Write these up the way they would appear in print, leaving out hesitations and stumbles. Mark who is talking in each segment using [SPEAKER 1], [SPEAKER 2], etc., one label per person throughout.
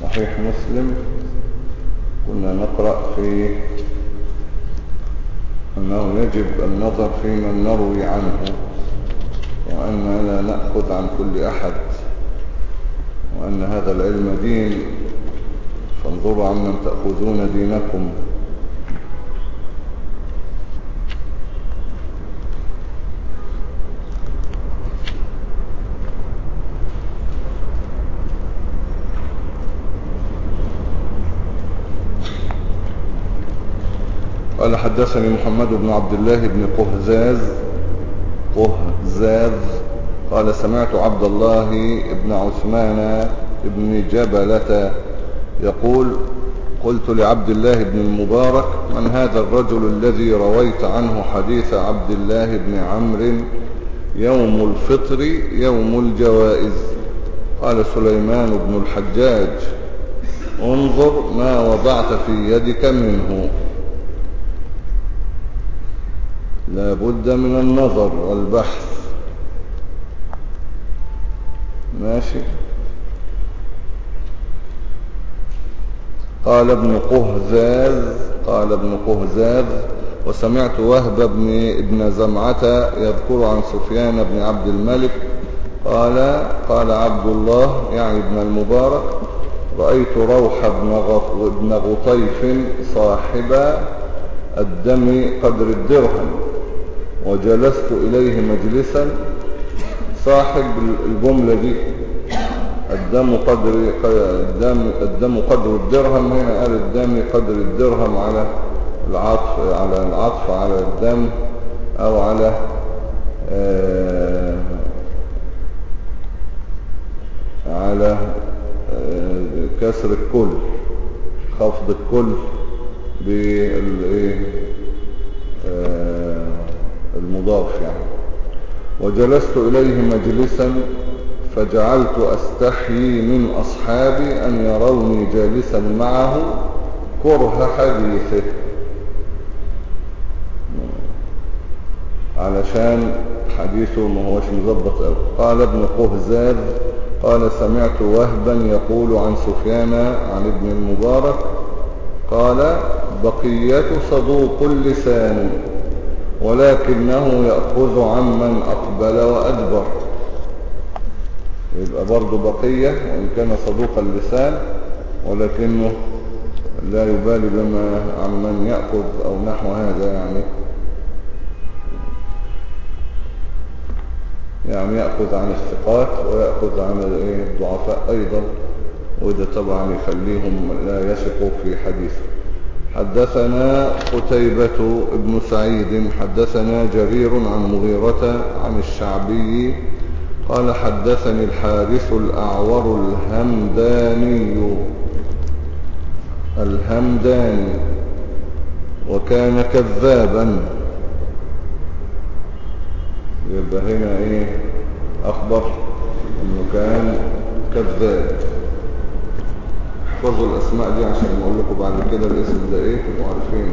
[SPEAKER 1] صحيح مسلم كنا نقرأ في أنه يجب النظر في من نروي عنه، وأن لا نأخذ عن كل أحد، وأن هذا العلم دين، فانظروا عمن تأخذون دينكم. قال حدثني محمد بن عبد الله بن قهزاز قال سمعت عبد الله بن عثمان بن جبلة يقول قلت لعبد الله بن المبارك من هذا الرجل الذي رويت عنه حديث عبد الله بن عمرو يوم الفطر يوم الجوائز؟ قال سليمان بن الحجاج انظر ما وضعت في يدك منه. لا بد من النظر والبحث. ماشي. قال ابن قهزاز وسمعت وهب بن زمعة يذكر عن سفيان بن عبد الملك قال عبد الله يعني ابن المبارك رأيت روح بن غطيف صاحب الدم قدر الدرهم وجلست إليه مجلسا. صاحب الجملة دي الدم قدر الدرهم، هنا قال الدم قدر الدرهم على العطف على الدم أو على كسر الكل، خفض الكل بالمضاف يعني. وجلست إليه مجلسا فجعلت أستحيي من أصحابي أن يروني جالسا معه كره حديثه، علشان حديثه ما هوش مظبط أوي. قال ابن قهزاز قال سمعت وهبا يقول عن سفيان عن ابن المبارك قال بقية صدوق اللسان ولكنه يأخذ عمن أقبل وأدبر. يبقى برضو بقية وإن كان صدوق اللسان ولكنه لا يبالي بما عن من يأخذ أو نحو هذا، يعني يأخذ عن الثقات ويأخذ عن الضعفاء أيضا، وده طبعا يخليهم لا يثقوا في حديثه. حدثنا قتيبة بن سعيد حدثنا جرير عن مغيرة عن الشعبي قال حدثني الحارث الأعور الهمداني وكان كذابا. يبقى هنا أخبر أنه كان كذاب. احفظوا الأسماء دي عشان نقول لكم بعد كده الاسم ده تبقوا عارفين.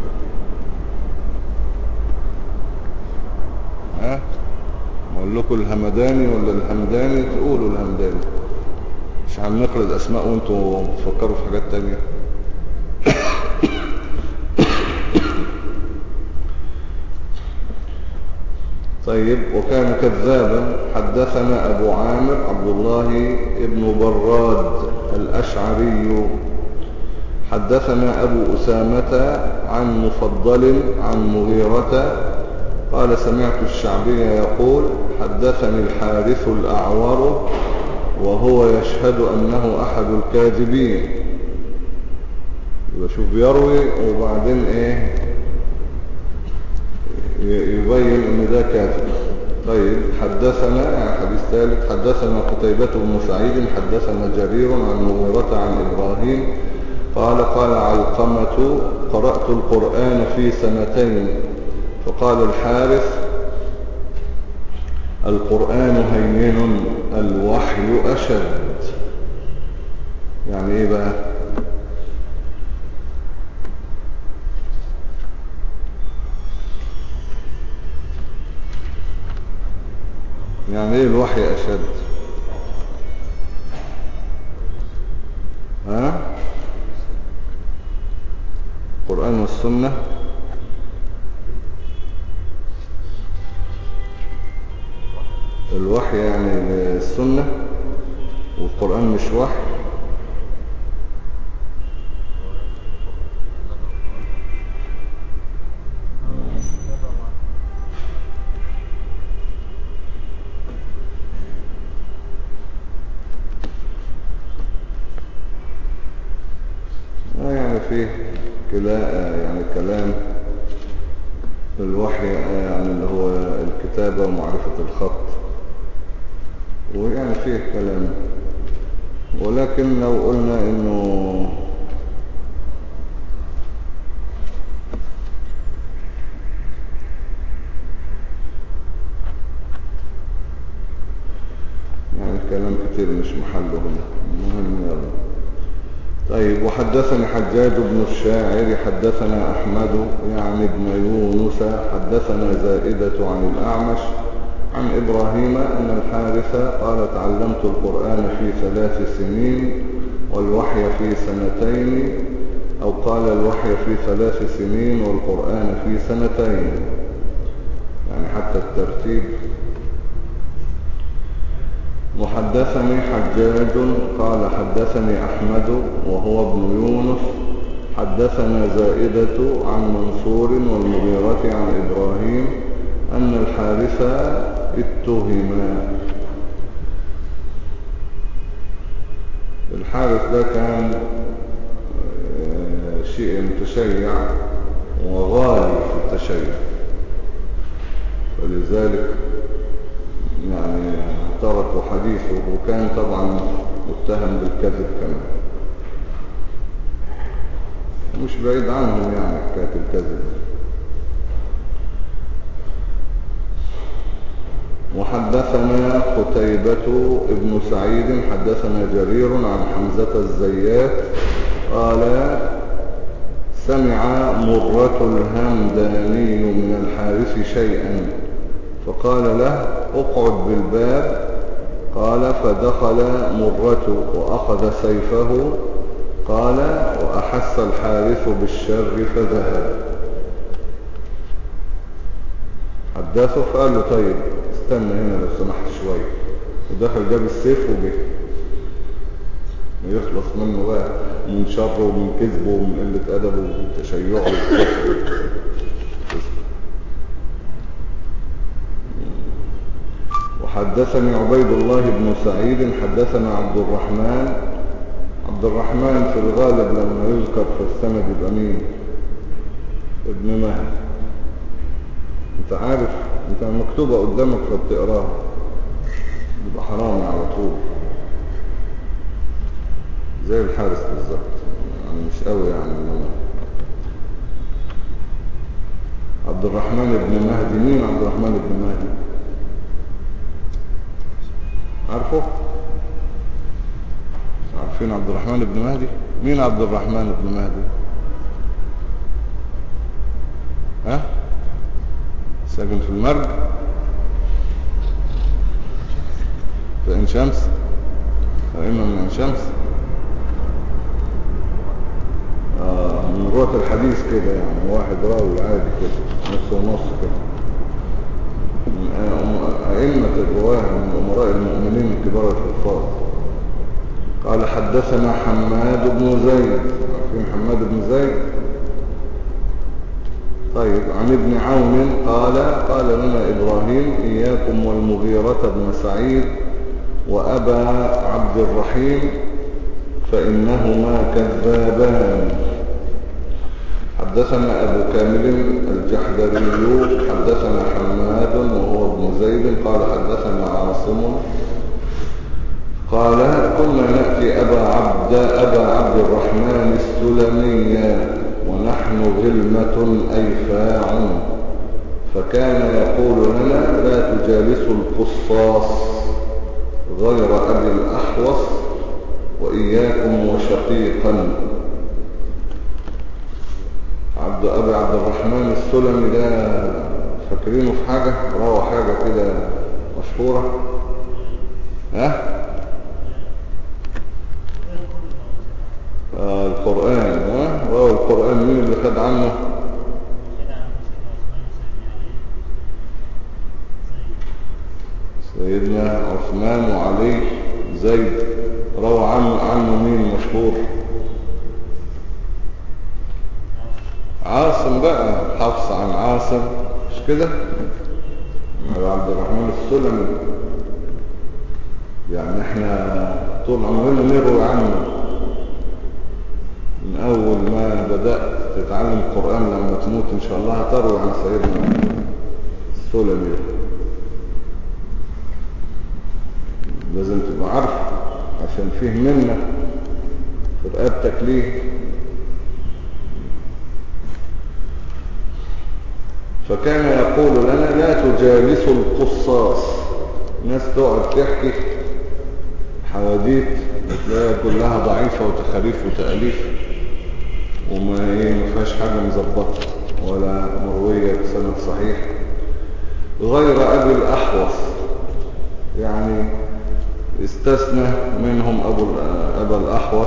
[SPEAKER 1] نقول لكم الهمداني ولا الهمداني تقولوا الهمداني، مش هنقرأ الأسماء وانتوا بتفكروا في حاجات تانية. طيب. وكان كذابا. حدثنا أبو عامر عبد الله بن براد الأشعري حدثنا أبو أسامة عن مفضل عن مغيرة قال سمعت الشعبي يقول حدثني الحارث الأعور وهو يشهد أنه أحد الكاذبين. يشوف يروي وبعدين يبين ان ده كاذب. طيب. حدثنا يعني حديث ثالث حدثنا قتيبة بن سعيد حدثنا جرير عن مغيرة عن إبراهيم قال علقمة قرأت القرآن في 2 فقال الحارث القرآن هين الوحي أشد. يعني ايه بقى؟ يعني ايه الوحي أشد؟ القرآن والسنة. الوحي يعني السنة والقرآن مش وحي. يعني فيه يعني كلام الوحي يعني اللي هو الكتابة ومعرفة الخط، ويعني فيه كلام. ولكن لو قلنا انه يعني كلام كتير مش محله هنا، المهم يلا. طيب. وحدثني حجاج بن الشاعر حدثنا أحمد يعني ابن يونس حدثنا زائدة عن الأعمش عن إبراهيم أن الحارث قال تعلمت القرآن في 3 سنين والوحي في 2 سنين، أو قال الوحي في 3 سنين والقرآن في 2 سنين، يعني حتى الترتيب. وحدثني حجاج قال حدثني أحمد وهو ابن يونس حدثنا زائدة عن منصور والمغيرة عن إبراهيم أن الحارث اتهما. الحارث ده كان شيء متشيع وغالي في التشيع، فلذلك يعني تركوا حديثه، وكان طبعا متهم بالكذب كمان، مش بعيد عنهم يعني حكاية الكذب. وحدثنا قتيبة ابن سعيد حدثنا جرير عن حمزة الزيات قال سمع مرة الهمداني من الحارث شيئا فقال له اقعد بالباب، قال فدخل مرة وأخذ سيفه، قال وأحس الحارث بالشر فذهب. حدثه فقال له طيب استنى هنا لو سمحت شوية، ودخل جاب السيف وجه ويخلص منه بقى من شره ومن كذبه ومن قلة أدبه ومن تشيعه. وحدثني عبيد الله بن سعيد حدثنا عبد الرحمن في الغالب لما يذكر في السند يبقى مين؟ ابن مهدي. انت عارف، انت مكتوبة قدامك فبتقراها يبقى حرام على طول، زي الحارس بالظبط، يعني مش قوي يعني. عبد الرحمن بن مهدي. مين عبد الرحمن بن مهدي؟ عارفه؟ عارفين عبد الرحمن بن مهدي؟ مين عبد الرحمن بن مهدي؟ ها؟ ساكن في المرج في عين شمس، فإما من عين شمس. من رواة الحديث كده، يعني واحد راوي عادي كده نص ونص كده، من أئمة الرواه من أمراء المؤمنين كبار الحفاظ. قال حدثنا حماد بن زيد. عارفين حماد بن زيد؟ طيب. عن ابن عون قال لنا إبراهيم إياكم والمغيرة بن سعيد وأبا عبد الرحيم فإنهما كذابان. حدثنا أبو كامل الجحدري حدثنا حماد وهو ابن زيد قال حدثنا عاصم قال كنا نأتي أبا عبد الرحمن السلمي ونحن غلمة أيفاع، فكان يقول لنا لا تجالسوا القصاص غير أبي الأحوص وإياكم وشقيقا. أبي عبد الرحمن السلمي ده فاكرينه في حاجة؟ روى حاجة كده مشهورة؟ ها؟ القرآن. روى القرآن. مين اللي خد عنه؟ سيدنا عثمان وعلي زيد. روى عنه مين مشهور؟ عاصم بقى، حفص عن عاصم، مش كده؟ عبد الرحمن السلمي. يعني احنا طول عمرنا نروي عنه من اول ما بدأت تتعلم القرآن. لما تموت ان شاء الله هتروي عن سيدنا السلمي. لازم تبقى عارف عشان فيه منة في رقبتك ليه. فكان يقول لنا لا تجالسوا القصاص. ناس تقعد تحكي حواديت وتلاقيها كلها ضعيفة وتخاريف وتأليف وما فيهاش حاجة مظبطة ولا مروية بسند صحيح، غير أبي الأحوص. يعني استثنى منهم أبا الأحوص.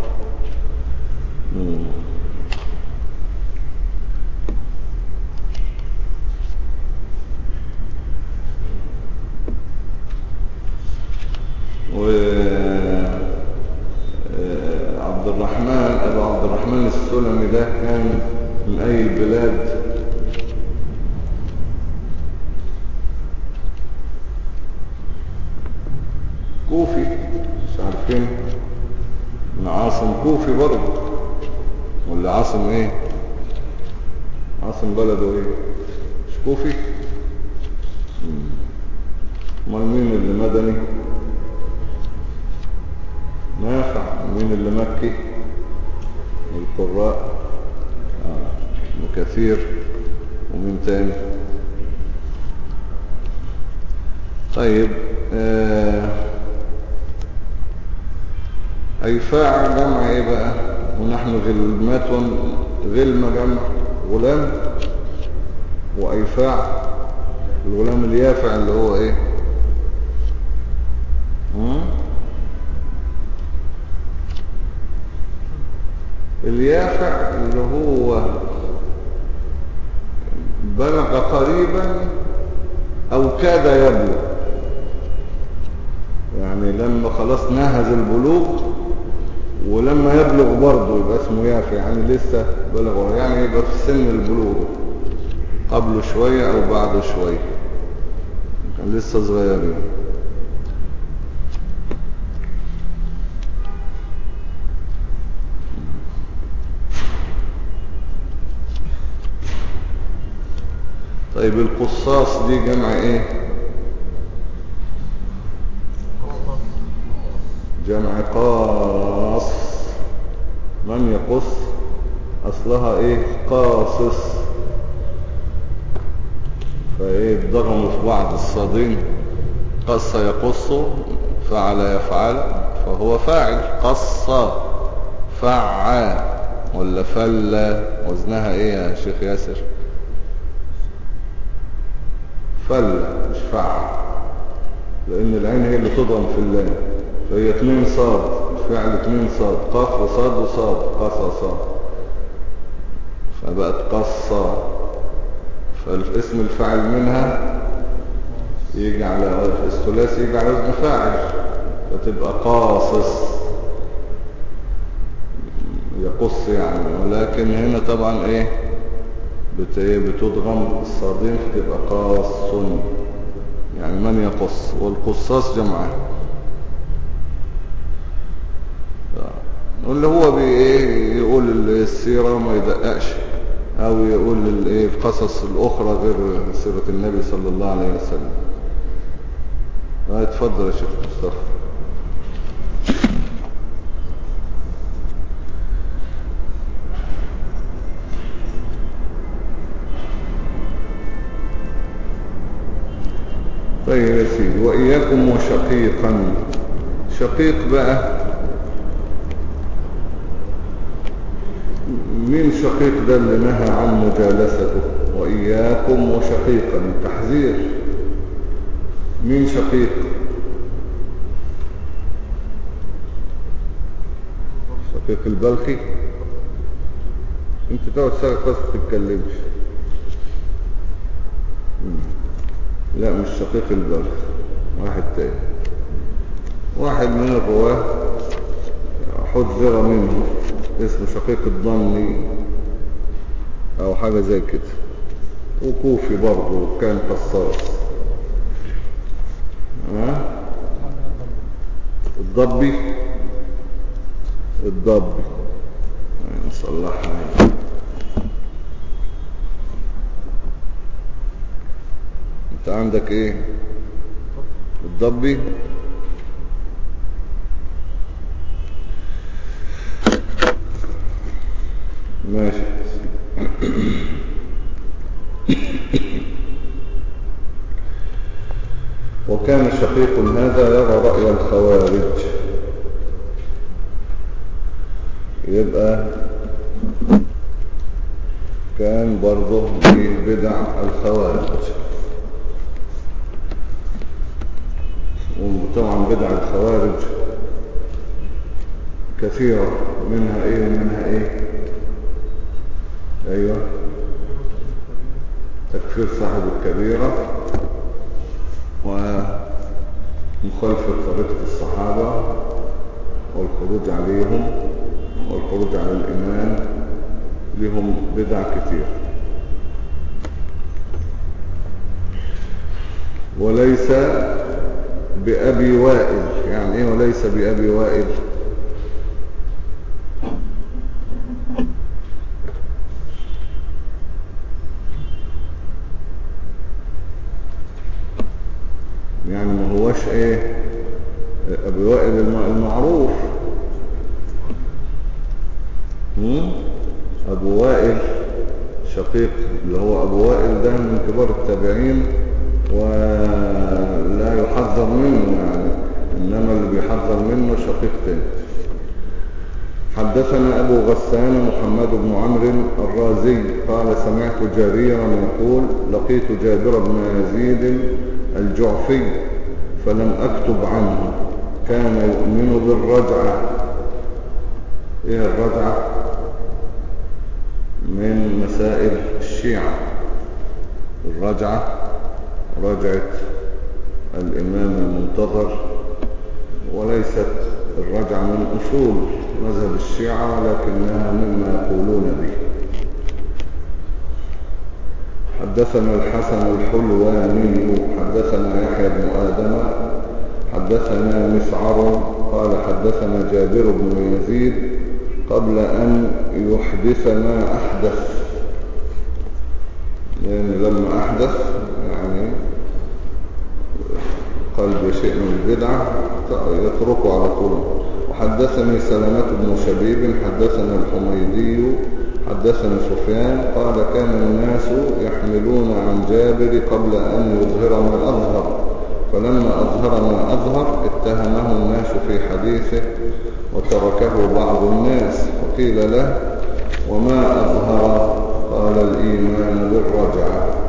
[SPEAKER 1] أبو عبد الرحمن السلمي ده كان من أي البلاد؟ كوفي، مش عارفين؟ من عاصم كوفي برضه، ولا عاصم ايه؟ عاصم بلده ايه؟ مش كوفي؟ امال مين اللي مدني؟ نافع. مين اللي مكي؟ القراء ابن كثير. ومين تاني؟ طيب أيفاع جمع ايه بقى؟ ونحن غلمات. غلمة جمع غلام، وأيفاع الغلام اليافع اللي هو ايه؟ اليافع اللي هو بلغ قريبا او كاد يبلغ، يعني لما خلاص نهز البلوغ ولما يبلغ برضه يبقى اسمه يافع، يعني لسه بلغ، يعني يبقى في سن البلوغ قبله شوية او بعده شوية، كان لسه صغيرين. طيب القصاص دي جمع ايه؟ جمع قاص. من يقص؟ اصلها ايه؟ قاصص. فايه اتضغموا في بعض الصادين. قص يقص، فعل يفعل، فهو فاعل. قص فعل ولا فل، وزنها ايه يا شيخ ياسر؟ فل مش فعل، لان العين هي اللي تضغم في اللام، فهي 2 صاد. الفعل 2 صاد، قاف وصاد وصاد، قصص، فبقت قصة. فالاسم الفاعل منها يجي على الثلاثي، يجي على وزن فاعل، فتبقى قاصص، يقص يعني. ولكن هنا طبعا ايه بتضغم الصادين، فتبقى قاص، يعني من يقص. والقصاص جمعه اللي هو يقول السيرة وما يدققش، او يقول القصص الاخرى غير سيرة النبي صلى الله عليه وسلم. اتفضل يا شيخ مصطفى. طيب يا سيدي، وإياكم وشقيقا. شقيق بقى، مين شقيق ده اللي نهى عن مجالسته؟ وإياكم وشقيقا، تحذير. مين شقيق؟ شقيق البلخي. انت تقعد ساكت بس ما تتكلمش. لا مش شقيق البلخ، واحد تاني، واحد من الرواه حذر منه اسمه شقيق الضمني او حاجة زي كده، وكوفي برضه كان قصاص. الضبي نصلحها. انت عندك ايه؟ الضبي. ماشي. وكان شقيق هذا يرى رأي الخوارج، يبقى كان برضه في بدع الخوارج. وطبعا بدع الخوارج كثيرة، منها ايه ومنها ايه؟ ايوه، تكفير صاحب الكبيرة، ومخالفة طريقة الصحابة، والخروج عليهم، والخروج على الإمام، لهم بدع كثير. وليس بأبي وائل. يعني ايه وليس بأبي وائل؟ يعني ما هوش ايه أبي وائل المعروف. أبو وائل شقيق اللي هو أبو وائل ده من كبار التابعين، ولا يحذر منه يعني، إنما اللي بيحذر منه شقيق تاني. حدثنا أبو غسان محمد بن عمرو الرازي قال سمعت جريرا يقول لقيت جابر بن يزيد الجعفي فلم أكتب عنه، كان يؤمن بالرجعة. إيه الرجعة؟ من مسائل الشيعة. الرجعة رجعة الإمام المنتظر، وليست الرجعة من أصول مذهب الشيعة، ولكنها مما يقولون به. حدثنا الحسن الحلواني حدثنا يحيى بن آدم حدثنا مسعر قال حدثنا جابر بن يزيد قبل أن يحدث ما أحدث، يعني لما أحدث يعني قلب شيء من البدعة يتركه على طول. وحدثني سلامة بن شبيب حدثنا الحميدي حدثنا سفيان قال كان الناس يحملون عن جابر قبل أن يظهر ما أظهر، فلما أظهر ما أظهر اتهمه الناس في حديثه وتركه بعض الناس، وقيل له وما أظهر؟ قال الإيمان بالرجعة.